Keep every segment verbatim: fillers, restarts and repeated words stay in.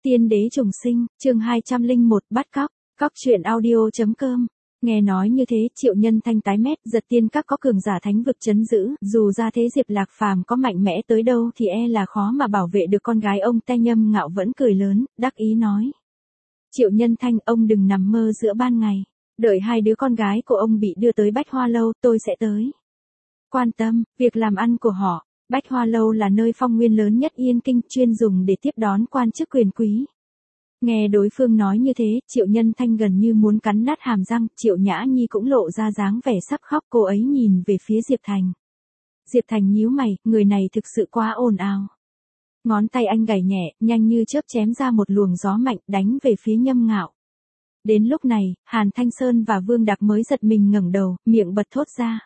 Tiên đế trùng sinh, chương hai trăm lẻ một bắt cóc, cóc truyện audio.com. Nghe nói như thế, Triệu Nhân Thanh tái mét, giật tiên các có cường giả thánh vực trấn giữ, dù ra thế Diệp Lạc Phàm có mạnh mẽ tới đâu thì e là khó mà bảo vệ được con gái ông. Te Nhâm Ngạo vẫn cười lớn, đắc ý nói. Triệu Nhân Thanh, ông đừng nằm mơ giữa ban ngày, đợi hai đứa con gái của ông bị đưa tới Bách Hoa Lâu, tôi sẽ tới. Quan tâm, việc làm ăn của họ. Bách Hoa Lâu là nơi phong nguyên lớn nhất Yên Kinh, chuyên dùng để tiếp đón quan chức quyền quý. Nghe đối phương nói như thế, Triệu Nhân Thanh gần như muốn cắn nát hàm răng. Triệu Nhã Nhi cũng lộ ra dáng vẻ sắp khóc, cô ấy nhìn về phía Diệp Thành. Diệp Thành nhíu mày, người này thực sự quá ồn ào. Ngón tay anh gảy nhẹ, nhanh như chớp chém ra một luồng gió mạnh, đánh về phía Nhâm Ngạo. Đến lúc này, Hàn Thanh Sơn và Vương Đặc mới giật mình ngẩng đầu, miệng bật thốt ra.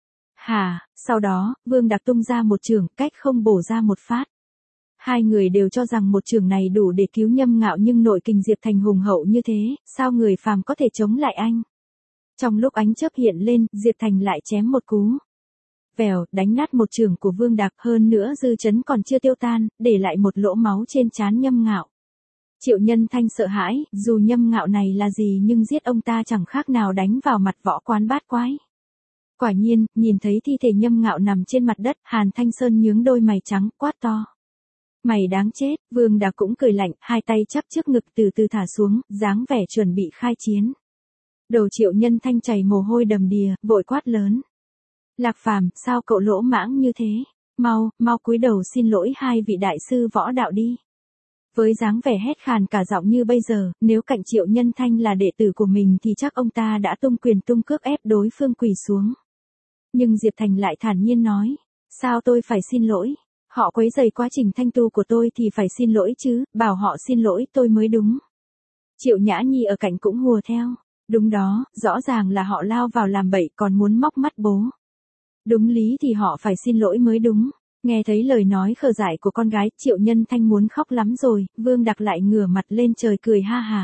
Hà, sau đó, Vương Đặc tung ra một chưởng, cách không bổ ra một phát. Hai người đều cho rằng một chưởng này đủ để cứu Nhâm Ngạo, nhưng nội kình Diệp Thành hùng hậu như thế, sao người phàm có thể chống lại anh? Trong lúc ánh chớp hiện lên, Diệp Thành lại chém một cú. Vèo, đánh nát một chưởng của Vương Đặc, hơn nữa dư chấn còn chưa tiêu tan, để lại một lỗ máu trên trán Nhâm Ngạo. Triệu Nhân Thanh sợ hãi, dù Nhâm Ngạo này là gì nhưng giết ông ta chẳng khác nào đánh vào mặt võ quán bát quái. Quả nhiên, nhìn thấy thi thể Nhâm Ngạo nằm trên mặt đất, Hàn Thanh Sơn nhướng đôi mày trắng, quát to. Mày đáng chết. Vương Đặc cũng cười lạnh, hai tay chắp trước ngực từ từ thả xuống, dáng vẻ chuẩn bị khai chiến. Đầu Triệu Nhân Thanh chảy mồ hôi đầm đìa, vội quát lớn. Lạc Phàm, sao cậu lỗ mãng như thế? Mau, mau cúi đầu xin lỗi hai vị đại sư võ đạo đi. Với dáng vẻ hét khàn cả giọng như bây giờ, nếu cạnh Triệu Nhân Thanh là đệ tử của mình thì chắc ông ta đã tung quyền tung cước ép đối phương quỳ xuống. Nhưng Diệp Thành lại thản nhiên nói, sao tôi phải xin lỗi? Họ quấy rầy quá trình thanh tu của tôi thì phải xin lỗi chứ, bảo họ xin lỗi tôi mới đúng. Triệu Nhã Nhi ở cạnh cũng hùa theo, đúng đó, rõ ràng là họ lao vào làm bậy còn muốn móc mắt bố. Đúng lý thì họ phải xin lỗi mới đúng. Nghe thấy lời nói khờ dại của con gái, Triệu Nhân Thanh muốn khóc lắm rồi, Vương Đặc lại ngửa mặt lên trời cười ha hả.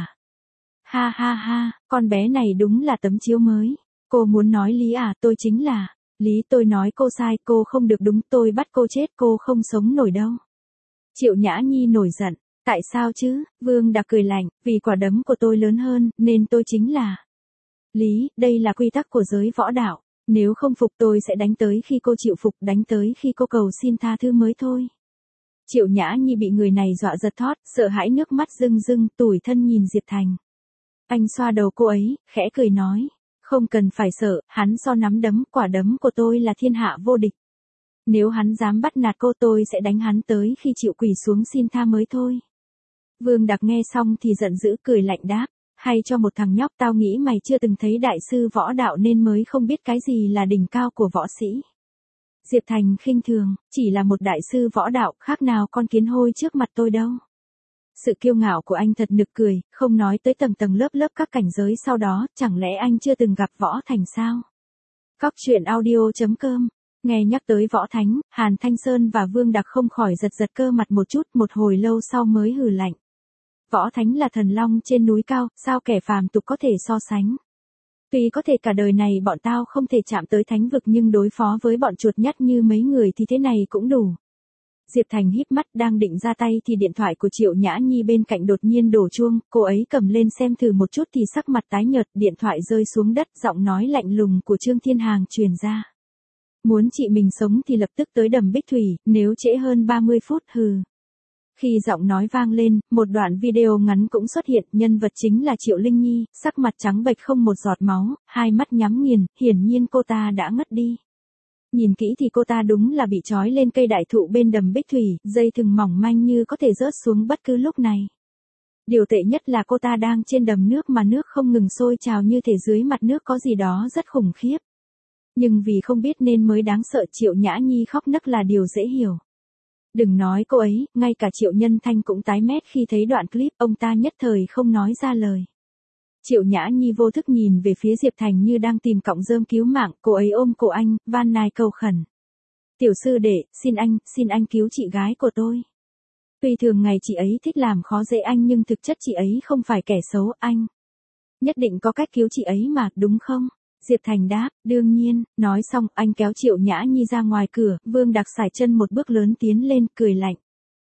Ha ha ha, con bé này đúng là tấm chiếu mới. Cô muốn nói lý à, tôi chính là. Lý, tôi nói cô sai, cô không được đúng, tôi bắt cô chết, cô không sống nổi đâu. Triệu Nhã Nhi nổi giận, tại sao chứ? Vương Đặc cười lạnh, vì quả đấm của tôi lớn hơn, nên tôi chính là. Lý, đây là quy tắc của giới võ đạo, nếu không phục tôi sẽ đánh tới khi cô chịu phục, đánh tới khi cô cầu xin tha thứ mới thôi. Triệu Nhã Nhi bị người này dọa giật thót, sợ hãi nước mắt rưng rưng, tủi thân nhìn Diệp Thành. Anh xoa đầu cô ấy, khẽ cười nói. Không cần phải sợ, hắn so nắm đấm, quả đấm của tôi là thiên hạ vô địch. Nếu hắn dám bắt nạt cô tôi sẽ đánh hắn tới khi chịu quỳ xuống xin tha mới thôi. Vương Đặc nghe xong thì giận dữ cười lạnh đáp, hay cho một thằng nhóc, tao nghĩ mày chưa từng thấy đại sư võ đạo nên mới không biết cái gì là đỉnh cao của võ sĩ. Diệp Thành khinh thường, chỉ là một đại sư võ đạo, khác nào con kiến hôi trước mặt tôi đâu. Sự kiêu ngạo của anh thật nực cười, không nói tới tầng tầng lớp lớp các cảnh giới sau đó, chẳng lẽ anh chưa từng gặp Võ Thành sao? Cóc truyện audio.com. Nghe nhắc tới Võ Thánh, Hàn Thanh Sơn và Vương Đặc không khỏi giật giật cơ mặt một chút, một hồi lâu sau mới hừ lạnh. Võ Thánh là thần long trên núi cao, sao kẻ phàm tục có thể so sánh? Tuy có thể cả đời này bọn tao không thể chạm tới thánh vực nhưng đối phó với bọn chuột nhắt như mấy người thì thế này cũng đủ. Diệp Thành híp mắt đang định ra tay thì điện thoại của Triệu Nhã Nhi bên cạnh đột nhiên đổ chuông, cô ấy cầm lên xem thử một chút thì sắc mặt tái nhợt, điện thoại rơi xuống đất, giọng nói lạnh lùng của Trương Thiên Hàng truyền ra. Muốn chị mình sống thì lập tức tới Đầm Bích Thủy, nếu trễ hơn ba mươi phút hừ. Khi giọng nói vang lên, một đoạn video ngắn cũng xuất hiện, nhân vật chính là Triệu Linh Nhi, sắc mặt trắng bệch không một giọt máu, hai mắt nhắm nghiền, hiển nhiên cô ta đã ngất đi. Nhìn kỹ thì cô ta đúng là bị trói lên cây đại thụ bên Đầm Bích Thủy, dây thừng mỏng manh như có thể rớt xuống bất cứ lúc này. Điều tệ nhất là cô ta đang trên đầm nước mà nước không ngừng sôi trào như thể dưới mặt nước có gì đó rất khủng khiếp. Nhưng vì không biết nên mới đáng sợ, Triệu Nhã Nhi khóc nấc là điều dễ hiểu. Đừng nói cô ấy, ngay cả Triệu Nhân Thanh cũng tái mét khi thấy đoạn clip, ông ta nhất thời không nói ra lời. Triệu Nhã Nhi vô thức nhìn về phía Diệp Thành như đang tìm cọng rơm cứu mạng, cô ấy ôm cổ anh, van nài cầu khẩn. Tiểu sư đệ, xin anh, xin anh cứu chị gái của tôi. Tuy thường ngày chị ấy thích làm khó dễ anh nhưng thực chất chị ấy không phải kẻ xấu, anh. Nhất định có cách cứu chị ấy mà, đúng không? Diệp Thành đáp, đương nhiên, nói xong, anh kéo Triệu Nhã Nhi ra ngoài cửa, Vương Đặc sải chân một bước lớn tiến lên, cười lạnh.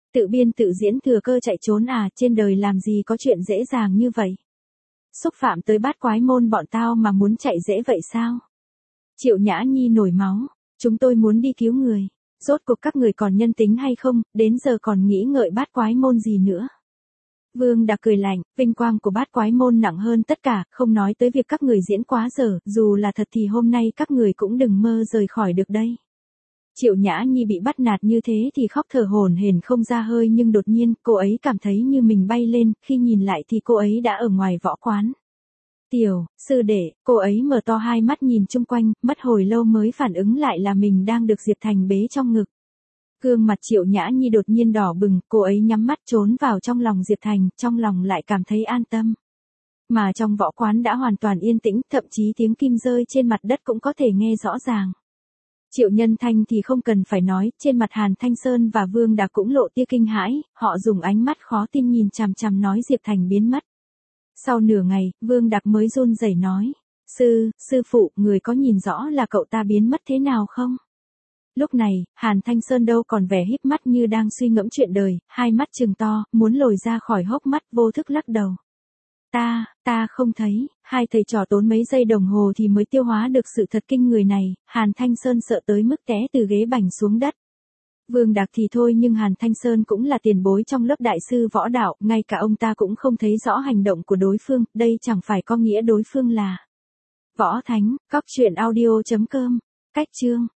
Tự biên tự diễn thừa cơ chạy trốn à, trên đời làm gì có chuyện dễ dàng như vậy. Xúc phạm tới bát quái môn bọn tao mà muốn chạy dễ vậy sao? Triệu Nhã Nhi nổi máu, chúng tôi muốn đi cứu người. Rốt cuộc các người còn nhân tính hay không, đến giờ còn nghĩ ngợi bát quái môn gì nữa. Vương Đạc cười lạnh, vinh quang của bát quái môn nặng hơn tất cả, không nói tới việc các người diễn quá dở, dù là thật thì hôm nay các người cũng đừng mơ rời khỏi được đây. Triệu Nhã Nhi bị bắt nạt như thế thì khóc thở hổn hển không ra hơi, nhưng đột nhiên cô ấy cảm thấy như mình bay lên, khi nhìn lại thì cô ấy đã ở ngoài võ quán. Tiểu, sư đệ, cô ấy mở to hai mắt nhìn chung quanh, mất hồi lâu mới phản ứng lại là mình đang được Diệp Thành bế trong ngực. Gương mặt Triệu Nhã Nhi đột nhiên đỏ bừng, cô ấy nhắm mắt trốn vào trong lòng Diệp Thành, trong lòng lại cảm thấy an tâm. Mà trong võ quán đã hoàn toàn yên tĩnh, thậm chí tiếng kim rơi trên mặt đất cũng có thể nghe rõ ràng. Triệu Nhân Thanh thì không cần phải nói, trên mặt Hàn Thanh Sơn và Vương Đạc cũng lộ tia kinh hãi, họ dùng ánh mắt khó tin nhìn chằm chằm nói Diệp Thành biến mất. Sau nửa ngày, Vương Đạc mới run rẩy nói, sư, sư phụ, người có nhìn rõ là cậu ta biến mất thế nào không? Lúc này, Hàn Thanh Sơn đâu còn vẻ híp mắt như đang suy ngẫm chuyện đời, hai mắt trừng to, muốn lồi ra khỏi hốc mắt, vô thức lắc đầu. Ta, ta không thấy, hai thầy trò tốn mấy giây đồng hồ thì mới tiêu hóa được sự thật kinh người này, Hàn Thanh Sơn sợ tới mức té từ ghế bành xuống đất. Vương Đạc thì thôi, nhưng Hàn Thanh Sơn cũng là tiền bối trong lớp đại sư võ đạo, ngay cả ông ta cũng không thấy rõ hành động của đối phương, đây chẳng phải có nghĩa đối phương là Võ Thánh. Cóc truyện audio chấm com. Cách chương